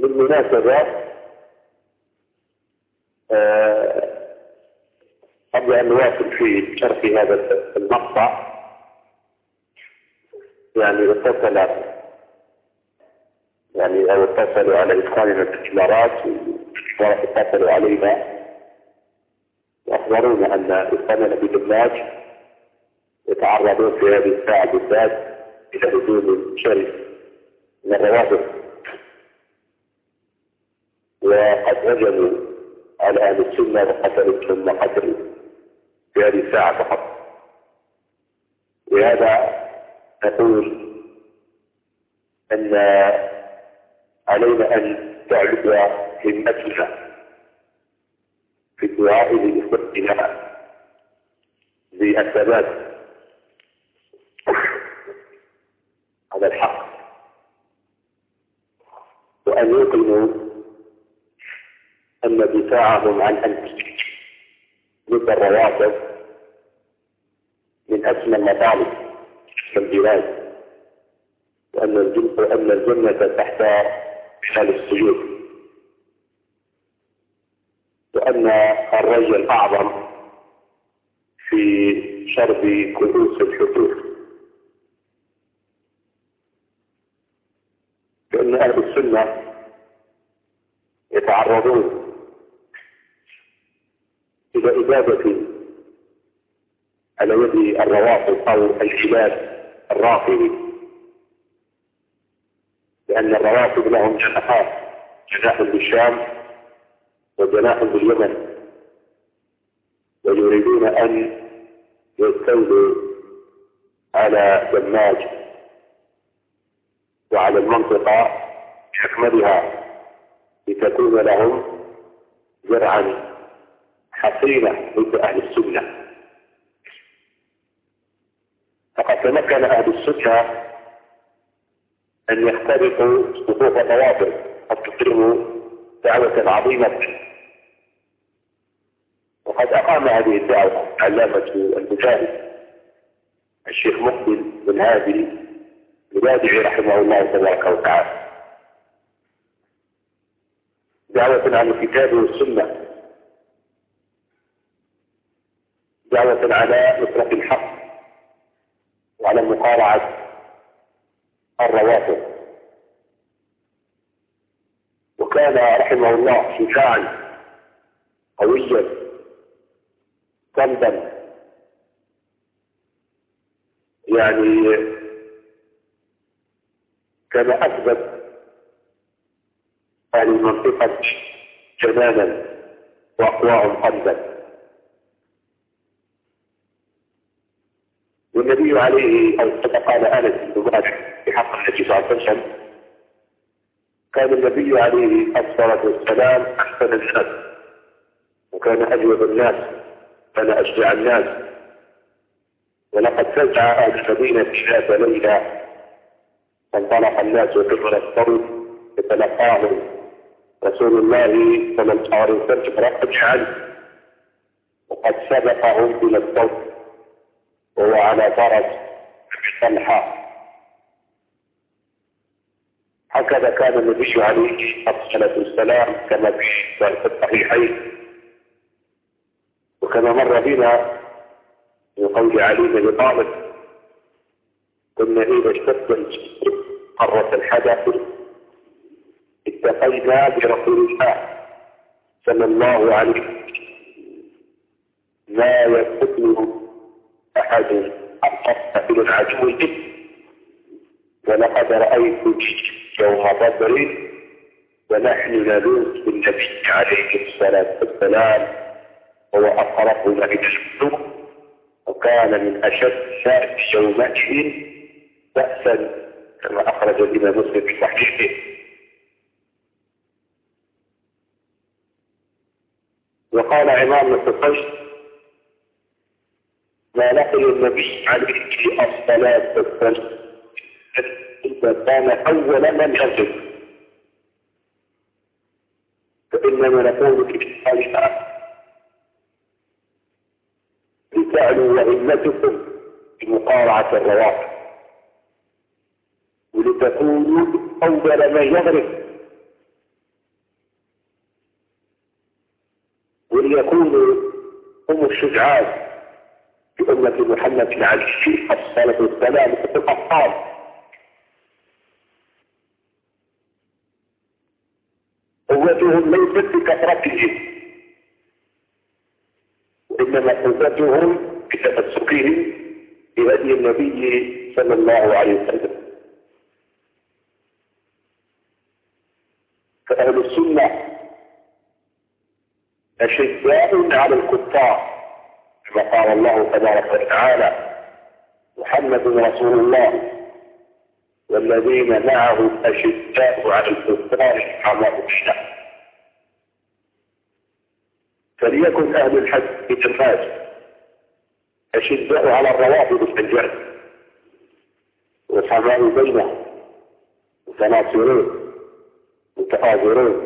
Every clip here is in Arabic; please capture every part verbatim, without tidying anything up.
بالمناسبة آه قبل أن نواصل في شرح هذا المقطع، يعني اتصل يعني أو اتصلوا على إخواننا في الإمارات واتصلوا علينا وأخبرونا أن إخواننا في دماج يتعرضون في هذه الساعة بالذات إلى هجوم شرس من الروابط، وقد هجموا على أهل السنة وقتلوا ثم قتلوا في هذه الساعة فقط. لهذا نقول أن علينا أن تعلو همتنا في الدعاء لإخوتنا بالثبات على الحق، وأن يوقنوا أن دفاعهم عن أنفسهم ضد الرواتب من أسمى المطالب في البلاد، وأن وأن الجنة تحت خلال السجود، وأن الرجل الأعظم في شرب كؤوس الحدود، لأن أهل السنة يتعرضون إلى إبادة على يد الروافض أو العباد الرافضي، لأن الروافض لهم جناحات، جناح بالشام وجناح باليمن، ويريدون أن يستولوا على دماج وعلى المنطقة بأكملها لتكون لهم زرعا حصينة ضد أهل السنة. فقد تمكن أهل السنة أن يخترقوا صفوف الروابط وتقيموا دعوة عظيمة، وقد أقام هذه الدعوة علامة المجاهد الشيخ مقبل بن هادي الوادعي رحمه الله تبارك وتعالى، دعوة على الكتاب والسنة، دعوة على نصرة الحق وعلى مقارعة الروافض. وكان رحمه الله شجاعا قويا صلبا، يعني كان أثبت أهل المنطقة جنانا وأقواهم قلبا. والنبي عليه أو قال أنس بن مالك في حق النبي صلى الله عليه وسلم، كان النبي عليه الصلاة والسلام أحسن الناس، وكان أجود الناس، كان أشجع الناس. ولقد فزع أهل المدينة ذات ليلة، فانطلق الناس وكبر الصوت يتلقاهم رسول الله صلى الله عليه وسلم رقبش عنه، وقد سبقهم إلى الصوت وهو على فرس طلحة. هكذا كان النبي عليه الصلاة والسلام كما في الصحيحين، وكما مر بنا من قول علي بن ابي طالب: كنا إذا اشتد الجسر قرة الحدث اتقينا برسول الله صلى الله عليه وسلم لا يستطيع أحد أقصى إلى العدو الجد، ولقد رأيت يوم بدر ونحن نلوذ بالنبي عليه الصلاة والسلام هو أقربنا إلى الشروق، وكان من أشد الناس يومئذ بأسا كما أخرج الإمام مسلم في صحيحه. وقال عمام بن حصين: ما لقي النبي عليه الصلاة والسلام إذا كان أول من يغزو، فإنما نقول في الحالة لتعلوا وهمتكم بمقارعة الروافض، ولتكونوا أول من يغرب وليكونوا هم الشجعان في أمة محمد عليه الصلاة والسلام في الأبطال. قوتهم ليست بكثرتهم، وإنما قوتهم بتمسكهم بهدي النبي صلى الله عليه وسلم. فأهل السنة أشداء على الكفار كما قال الله تبارك وتعالى: محمد رسول الله والذين معه أشداء على الكفار رحماء بينهم. فليكن أهل الحج بالتفاز أشداء على الروافض والفجار رحماء بينهم متناصرون متآزرون،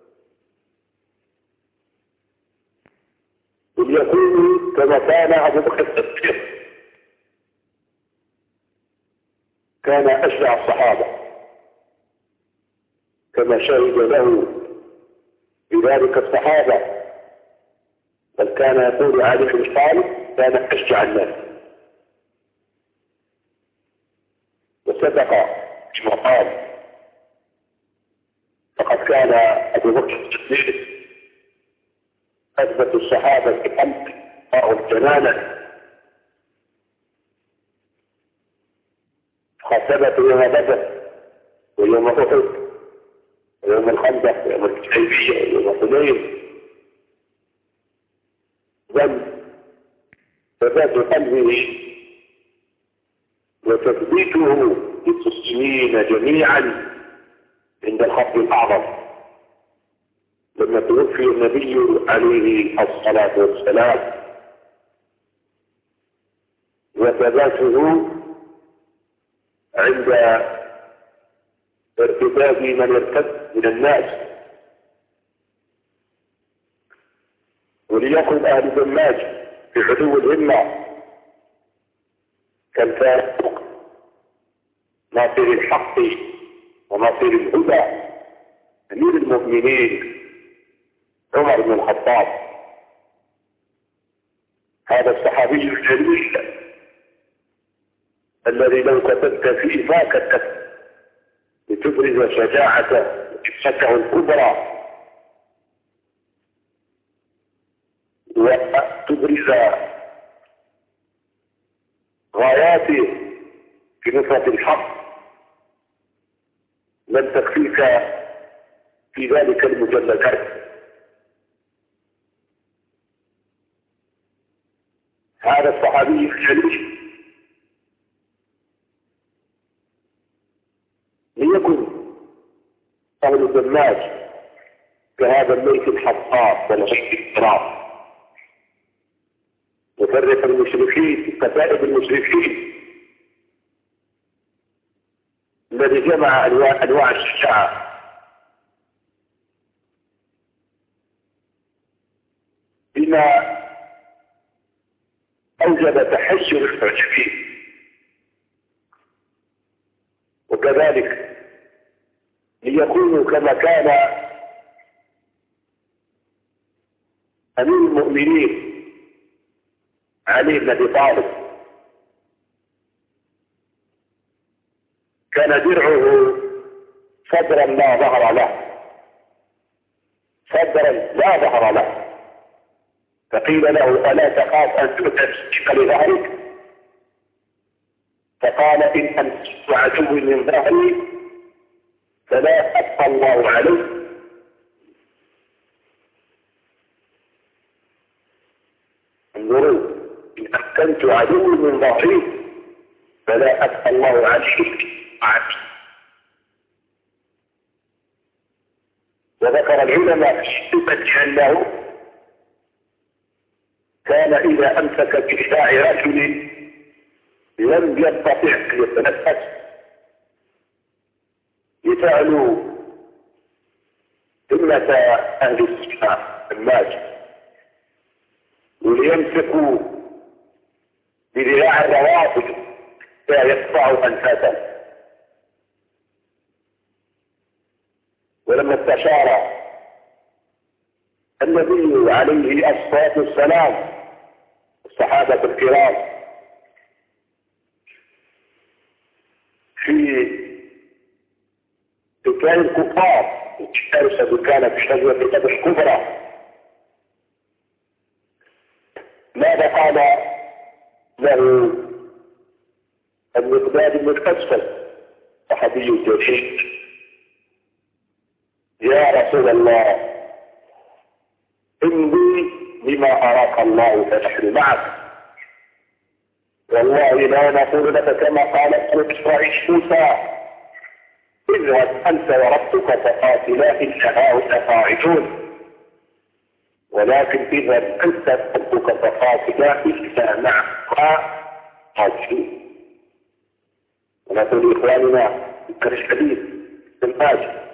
وليكونوا كما كان أبو بكر الصديق، كان أشجع الصحابة كما شهد له بذلك الصحابة، بل كان يقول علي بن طالب كان أشجع الناس، وصدق كما قال: فقد كان أبو بكر الصديق أثبت الصحابة في أمر أو جنانا، ثبت يوم بدر ويوم أحد ويوم الخندق ويوم الحديبية ويوم حنين، بل ثبات قلبه وتثبيته للمسلمين جميعا عند الخط الأعظم لما توفي النبي عليه الصلاة والسلام، وثباته عند ارتداد من ارتد من الناس. وليكن أهل دماج في علو الهمة كالفاروق ناصر الحق وناصر الهدى أمير المؤمنين عمر بن الخطاب، هذا الصحابي الجليل الذي لو كتبت فيه ما كتبت لتبرز شجاعته وقصته الكبرى وتبرز غاياته في نصرة الحق، لن تكفيك في ذلك المجلدات. هذا الصحابي الجليل ليكن أهل الدماج كهذا الليث الحطاب والغيث الكرام، مفرق المشركين كتائب المشركين الذي جمع أنواع, أنواع الشجاعة بما أوجب تحشر المعجبين. وكذلك ليكونوا كما كان أمير المؤمنين علي بن أبي طالب، كان درعه صدرا لا ظهر له، صدرا لا ظهر له، فقيل له: ألا تخاف أن تؤتى بسيف لظهرك؟ فقال: إن أمسكت عدو من ظهري فلا أبقى الله عليه. انظروا: إن أمكنت عدو من ظهري فلا أبقى الله عليه. وذكر العلماء في صفة أنه كان إذا أمسك برداء رجل لم يستطع أن يتنفس يفعل همة أهل السنة الماجد، وليمسكوا بذراع الروافض لا يقطع أنفاسا. ولما استشار النبي عليه الصلاة والسلام الصحابة الكرام في دكان الكفار اشترس دكانة في غزوة بدر الكبرى ماذا قال له المقداد بن الأسفل صحابي الجليل؟ يا رسول الله إني بما أراك الله فنحن معك، والله لا نقول لك كما قالت قريش موسى اذهب أنت وربك فقاتلا إن هؤلاء قاعدون، ولكن اذهب أنت وربك فقاتلا إنا معك قاتلون. ونقول لإخواننا ذكر الحديث في الماجد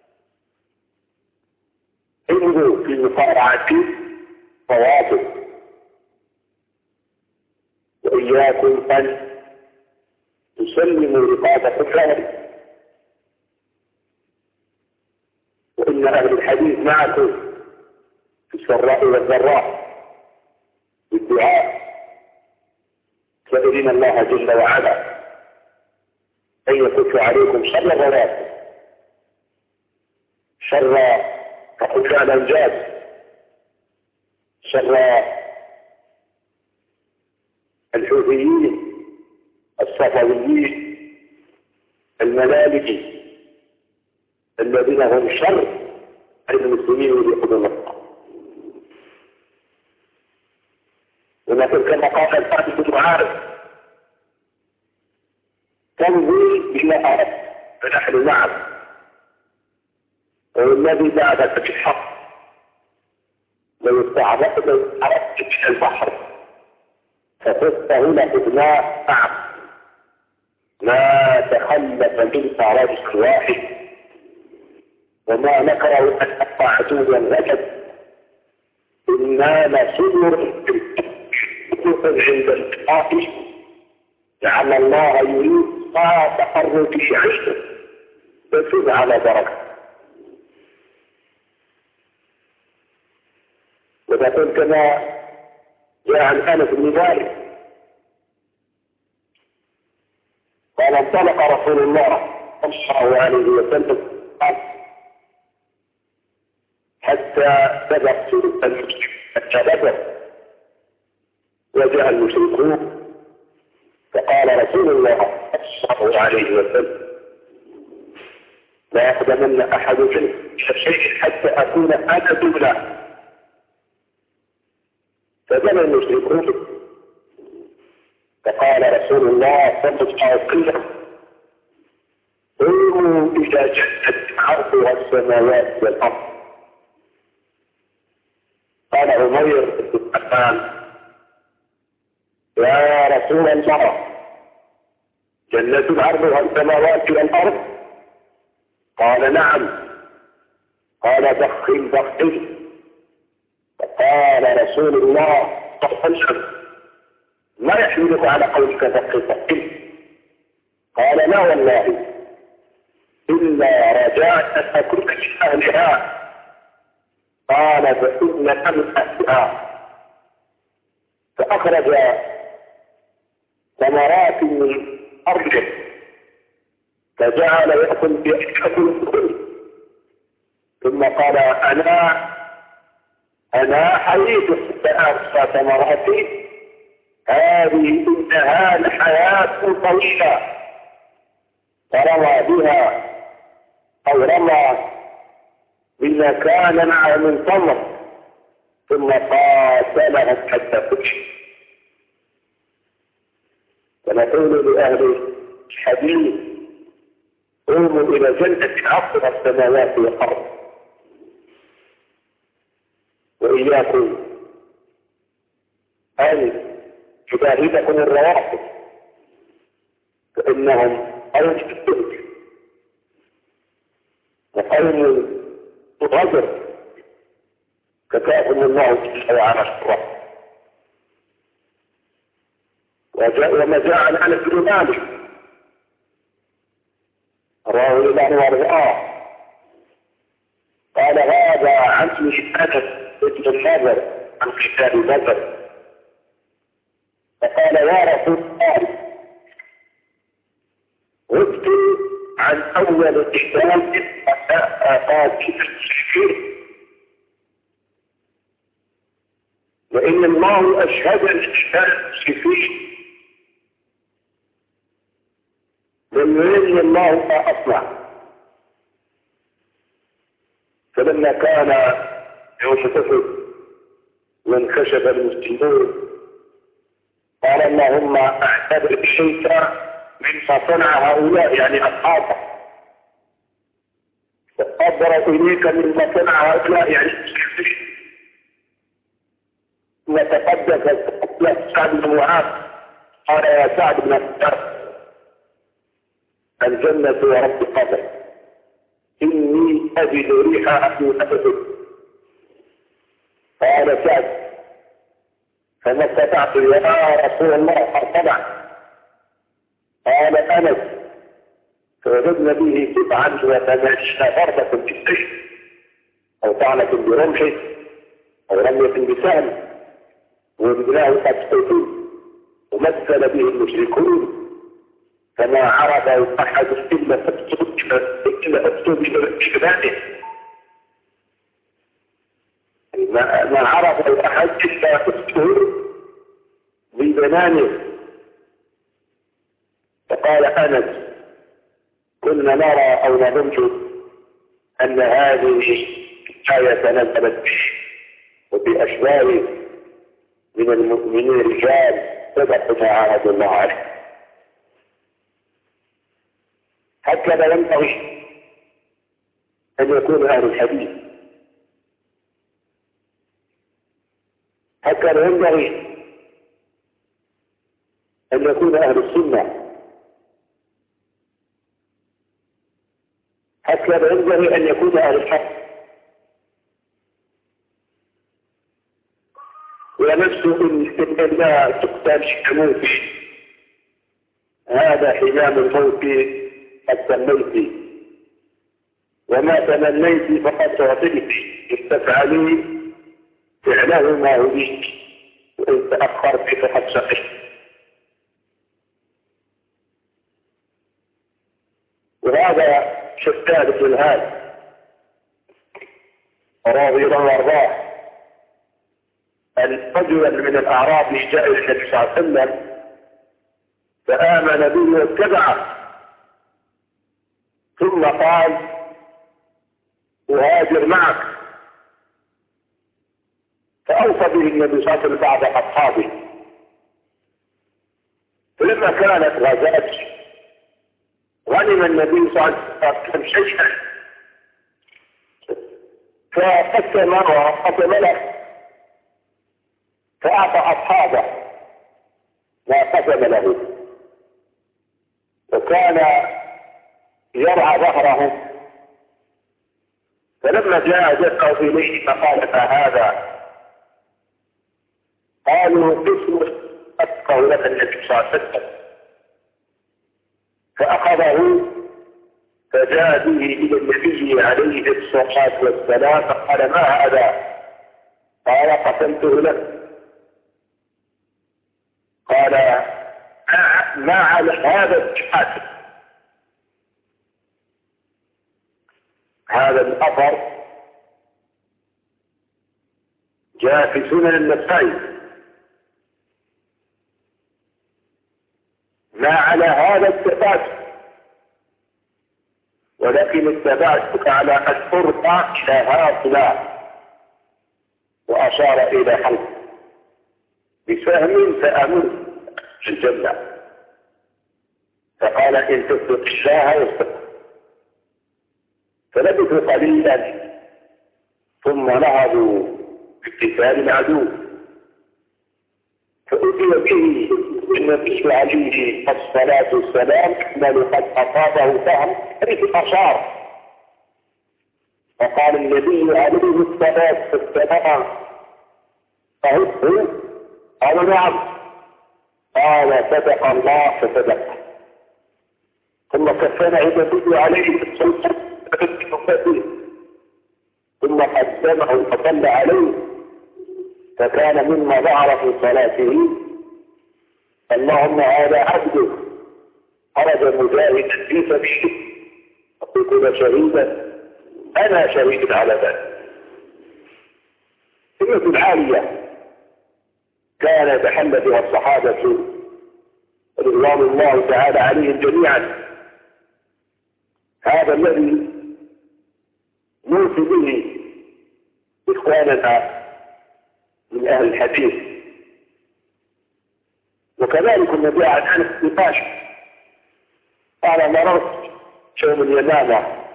انظروا في مصارعة طوافق، وإياكم أن تسلموا رقابة الشهر، وإن أهل الحديث معكم في السراء والضراء بالدعاء، سائلين الله جل وعلا أن يكف عليكم شر الرواتب، شر رجال الأنجاز، شر الحوثيين الصفويين الملالكي الذين هم شر المسلمين يقولون الله. ونقول كما قال الثابت بن عارف تمضي بما أردت فنحن معك، والذي بعدك في الحق لو استعرضت أردت من البحر فقصته لأبناء معك ما تخلف منك رجل واحد، وما نكره أن أقطع عدوا رجل، إنا لصبر عند القائل لعل الله يريد ما تقرب في عيشه فسد على بركة. وتقول كما جاء عن أنس بن مالك قال انطلق رسول الله صلى الله عليه وسلم حتى بدأ سورة المسلم حتى بدأ وجاء المشركون فقال رسول الله صلى الله عليه وسلم لا يقدمن أحد في شيء حتى أكون أنا دونه. فجاء المشركون فقال رسول الله صلى الله عليه وسلم قوموا إلى جنة عرضها السماوات والأرض. قال عمير بن عفان يا رسول الله جنة عرضها السماوات والأرض؟ قال نعم. قال دخل دخل. فقال رسول الله صلى الله عليه وسلم ما يحملك على قولك دخل دخل؟ قال لا والله إلا رجاء أن أكون من أهلها. قال فإن أمن أهلها. فأخرج ثمرات من أرضه فجعل يأكل بأكل الكل، ثم قال أنا أنا حييت أرسى ثمراتي هذه إنها لحياة طويلة، فرمى بها أو رمى بما كان معه من تمر ثم قاتلهم حتى كشف. فنقول لأهل الحديث قوموا إلى جنة عرضها السماوات والأرض، وإياكم أن تباهدكم الروافض فإنهم قوم الدنيا وقوم غدر كفاهم الله جل وعلا الشر. وما جاء عن انس بن مالك رضي الله عنه وارضاه قال هذا عمي انس مثل النذر عن قتال بدر، فقال يا رسول الله غبت عن أول قتال أقاتل المشركين، وإن الله أشهد قتال المشركين لم يرني الله ما أصنع. فلما كان يوم أحد وانكشف المسلمون قال اللهم اعتبر بشيء مما صنع هؤلاء يعني أصحابه، وقدر إليك مما صنع هؤلاء يعني المسلمين، وتقدس سعد بن معاذ قال يا سعد بن معاذ الجنة ورب قدر إني أجد ريحها في أبد. قال سعد فما استطعت يا رسول الله فارتبع. قال أنس فوجدنا به سبعا وثمانين ضربة في السجن أو طعنة برمح أو رمية بسهم، وابناه قد قتل ومثل به المشركون، فما عرض أحد إلا أكتب إلا أكتب بشبابه، ما ما عرض أحد إلا أكتب ببنانه. فقال أنس كنا نرى أو نظن أن هذه الآية نزلت به وفي أشباه من المؤمنين رجال صدقوا ما عاهدوا الله عليه. هكذا ينبغي أن يكون أهل الحديث، هكذا ينبغي أن يكون أهل السنة، هكذا ينبغي أن يكون أهل الحق. ونفس إن لا تقتل الموت هذا حمام الموت قد سميت، وما تمنيت فقد تعطيت، إن تفعلي فعله ما هديت وإن تأخرت فقد سقيت. وهذا شتان بن هاد رضي الله عنه أن رجلا من الأعراب جاء إلى النبي صلى الله عليه وسلم فآمن به واتبعه، ثم قال أهاجر معك، فأوصى به النبي صلى الله عليه وسلم بعض أصحابه. فلما كانت غزاة غنم النبي صلى الله عليه وسلم شيئا فقسم وقسم له فأعطى أصحابه ما قسم له، وكان يرعى ظهرهم. فلما جاء دقوا إليه فقال فهذا، قالوا قسم أتقوا لك النبي صلى الله عليه وسلم، فأخذه فجاء به إلى النبي عليه الصلاة والسلام فقال ما هذا؟ قال قسمته لك. قال ما على هذا الجهاد. هذا الأثر جاء في سنن النسائي، ما على هذا الثبات، ولكن الثبات على أن ترقى إلى هؤلاء، وأشار إلى حلق بسهم فأمن في الجنة، فقال إن تصدق الله يصدق. فلبثوا قليلا ثم نهضوا باقتتال العدو، فأتي به النبي عليه الصلاة والسلام أنه قد أصابه سهم في أشار، فقال النبي عليه الصلاة والسلام فهبه؟ قال نعم. قال صدق الله فصدق. ثم كفن النبي عليه الصلاة والسلام ثم قدمه فصلى عليه فكان مما ظهر في صلاته: اللهم هذا عبدك خرج مجاهدا في سبيلك يكون شهيدا، أنا شهيد على ذلك. سمة عالية كان يتحلى بها الصحابة رضوان الله تعالى عليهم جميعا. هذا الذي نوصي به إخواننا من أهل الحديث. وكذلك النبي عن أنس نقاش قال: مررت يوم اليمامة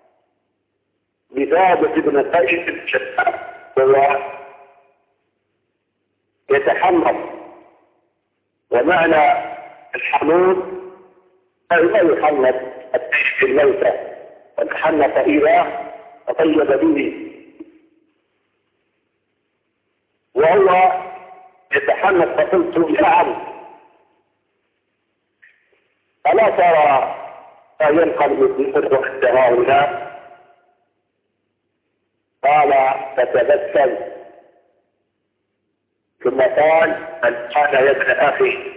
بثابت بن قيس الشتى وهو يتحنط، ومعنى الحنوط أي لا يحنط التشف الموتى، وتحنط إذا تطيب به، وهو يتحنط. فقلت: يا عم ألا ترى فينقلب الذكر وحدها هنا؟ قال: فتبسم ثم قال: من قال يا ابن أخي،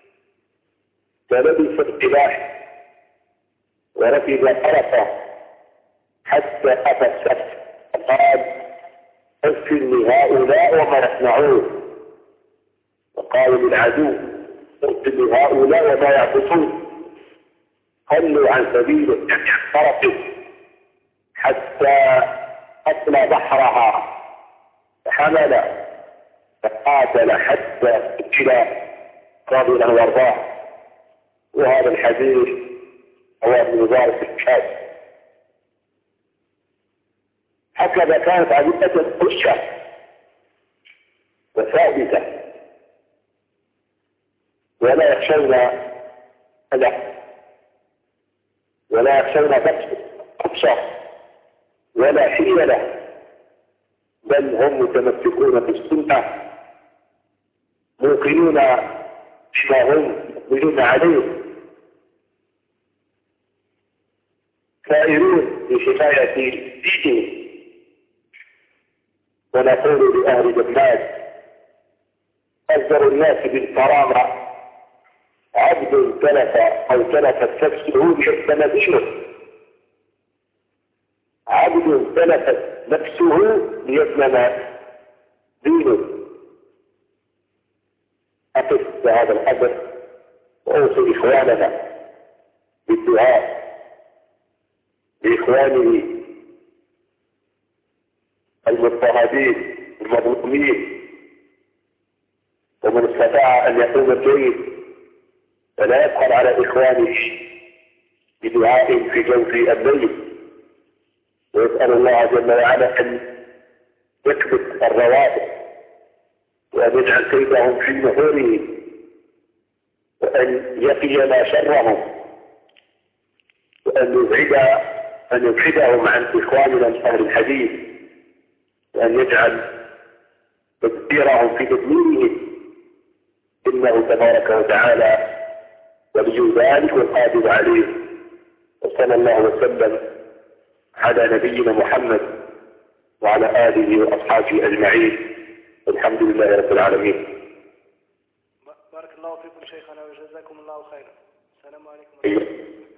فلبس السلاح وركب فرسه حتى أتى السبت، فقال: اغفر لهؤلاء وما يصنعون. وقال للعدو: اغفر لهؤلاء وما يعبثون. خلوا عن سبيله، يعني عن فرسه، حتى أطلى بحرها، فحمل فقاتل حتى قتل رضي الله وارضاه. وهذا الحديث هو من وزارة الشهاد. هكذا كانت عزيزة قشة وثابتة، ولا يخشون أذى، ولا يخشون بطشة ولا حيلة، بل هم متمسكون بالسنة، موقنون بما هم يقبلون عليه، سائرون بحماية دينهم. ونقول لأهل جماد: أصدر الناس بالكرامة عبد تلف أو تلفت نفسه ليسلم دينه، عبد تلفت نفسه ليسلم دينه. أقف بهذا القدر وأوصي إخواننا بالدعاء لإخوانه المضطهدين المظلومين، ومن استطاع أن يقوم الجيد فلا يبخل على إخوانه بدعاء في جوف الليل، ويسأل الله جل وعلا أن يكبت الروابط، وأن يجعل كيدهم في نحورهم، وأن يقينا شرهم، وأن يبعد أن يبعدهم عن إخواننا من أهل الحديث، وأن يجعل تدبيرهم في تدميرهم، إنه تبارك وتعالى ولي ذلك والقادر عليه. وصلى الله وسلم على نبينا محمد وعلى آله وأصحابه أجمعين، والحمد لله رب العالمين. بارك الله فيكم شيخنا وجزاكم الله خيرا. السلام عليكم ورحمة الله.